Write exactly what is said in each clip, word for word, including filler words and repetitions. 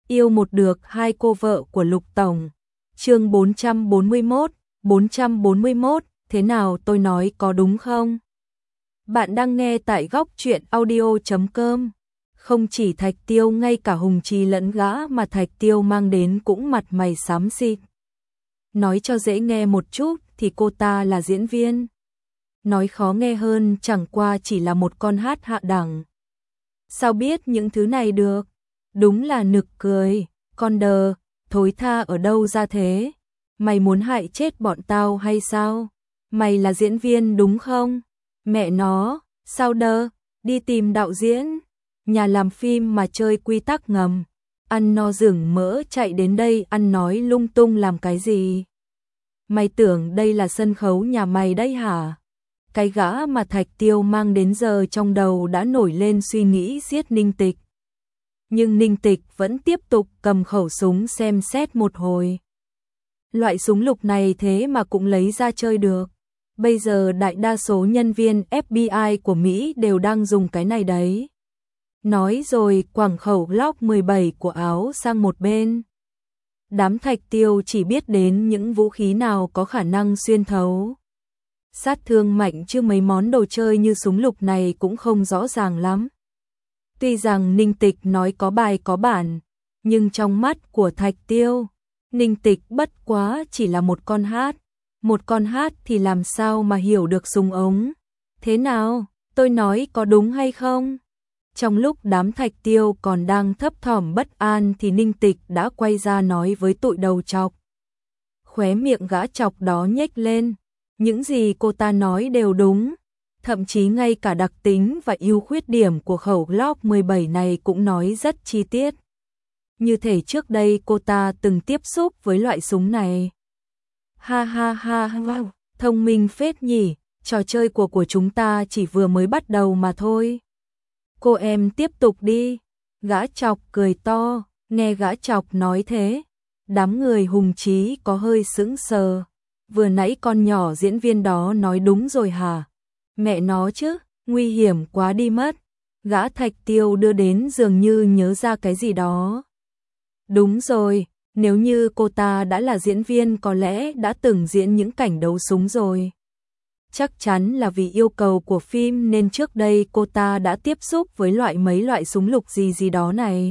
Yêu một được hai cô vợ của Lục Tổng. Chương bốn trăm bốn mươi mốt, bốn trăm bốn mươi mốt, thế nào tôi nói có đúng không? Bạn đang nghe tại góc truyện audio chấm com. Không chỉ Thạch Tiêu, ngay cả Hùng Trì lẫn gã mà Thạch Tiêu mang đến cũng mặt mày xám xịt. Nói cho dễ nghe một chút thì cô ta là diễn viên. Nói khó nghe hơn chẳng qua chỉ là một con hát hạ đẳng. Sao biết những thứ này được? Đúng là nực cười. Con đờ, thối tha ở đâu ra thế? Mày muốn hại chết bọn tao hay sao? Mày là diễn viên đúng không? Mẹ nó, sao đơ? Đi tìm đạo diễn. Nhà làm phim mà chơi quy tắc ngầm. Ăn no rừng mỡ chạy đến đây ăn nói lung tung làm cái gì? Mày tưởng đây là sân khấu nhà mày đấy hả? Cái gã mà Thạch Tiêu mang đến giờ trong đầu đã nổi lên suy nghĩ giết Ninh Tịch. Nhưng Ninh Tịch vẫn tiếp tục cầm khẩu súng xem xét một hồi. Loại súng lục này thế mà cũng lấy ra chơi được. Bây giờ đại đa số nhân viên ép bê i của Mỹ đều đang dùng cái này đấy. Nói rồi quẳng khẩu Glock mười bảy của áo sang một bên. Đám Thạch Tiêu chỉ biết đến những vũ khí nào có khả năng xuyên thấu. Sát thương mạnh chứ mấy món đồ chơi như súng lục này cũng không rõ ràng lắm. Tuy rằng Ninh Tịch nói có bài có bản, nhưng trong mắt của Thạch Tiêu, Ninh Tịch bất quá chỉ là một con hát. Một con hát thì làm sao mà hiểu được súng ống. Thế nào, tôi nói có đúng hay không? Trong lúc đám Thạch Tiêu còn đang thấp thỏm bất an thì Ninh Tịch đã quay ra nói với tụi đầu chọc. Khóe miệng gã chọc đó nhếch lên. Những gì cô ta nói đều đúng. Thậm chí ngay cả đặc tính và ưu khuyết điểm của khẩu Glock mười bảy này cũng nói rất chi tiết. Như thể trước đây cô ta từng tiếp xúc với loại súng này. Ha ha ha, wow, thông minh phết nhỉ, trò chơi của của chúng ta chỉ vừa mới bắt đầu mà thôi. Cô em tiếp tục đi. Gã chọc cười to, nghe gã chọc nói thế. Đám người Hùng Chí có hơi sững sờ. Vừa nãy con nhỏ diễn viên đó nói đúng rồi hả? Mẹ nó chứ, nguy hiểm quá đi mất. Gã Thạch Tiêu đưa đến dường như nhớ ra cái gì đó. Đúng rồi, nếu như cô ta đã là diễn viên có lẽ đã từng diễn những cảnh đấu súng rồi. Chắc chắn là vì yêu cầu của phim nên trước đây cô ta đã tiếp xúc với loại mấy loại súng lục gì gì đó này.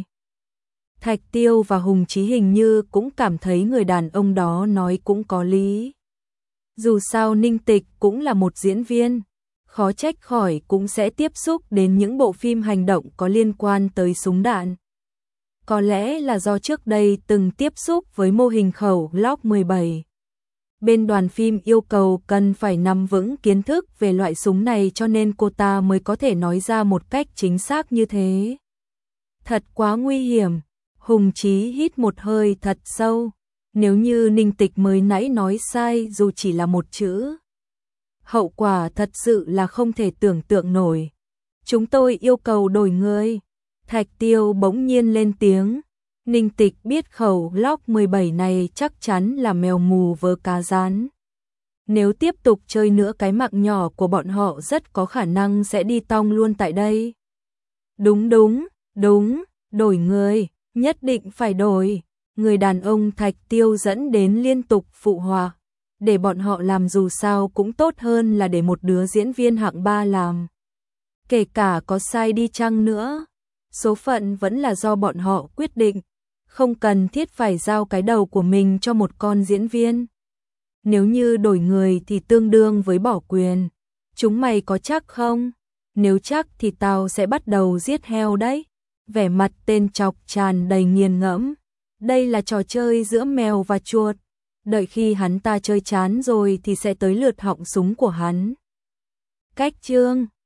Thạch Tiêu và Hùng Chí hình như cũng cảm thấy người đàn ông đó nói cũng có lý. Dù sao Ninh Tịch cũng là một diễn viên, khó trách khỏi cũng sẽ tiếp xúc đến những bộ phim hành động có liên quan tới súng đạn. Có lẽ là do trước đây từng tiếp xúc với mô hình khẩu Glock mười bảy. Bên đoàn phim yêu cầu cần phải nắm vững kiến thức về loại súng này cho nên cô ta mới có thể nói ra một cách chính xác như thế. Thật quá nguy hiểm. Hùng Chí hít một hơi thật sâu. Nếu như Ninh Tịch mới nãy nói sai dù chỉ là một chữ, hậu quả thật sự là không thể tưởng tượng nổi. Chúng tôi yêu cầu đổi người. Thạch Tiêu bỗng nhiên lên tiếng. Ninh Tịch biết khẩu Glock mười bảy này chắc chắn là mèo mù vớ cá rán. Nếu tiếp tục chơi nữa cái mạng nhỏ của bọn họ rất có khả năng sẽ đi tong luôn tại đây. Đúng đúng, đúng, đổi người, nhất định phải đổi. Người đàn ông Thạch Tiêu dẫn đến liên tục phụ họa. Để bọn họ làm dù sao cũng tốt hơn là để một đứa diễn viên hạng ba làm. Kể cả có sai đi chăng nữa, số phận vẫn là do bọn họ quyết định. Không cần thiết phải giao cái đầu của mình cho một con diễn viên. Nếu như đổi người thì tương đương với bỏ quyền. Chúng mày có chắc không? Nếu chắc thì tao sẽ bắt đầu giết heo đấy. Vẻ mặt tên chọc tràn đầy nghiền ngẫm. Đây là trò chơi giữa mèo và chuột. Đợi khi hắn ta chơi chán rồi thì sẽ tới lượt họng súng của hắn. Cách chương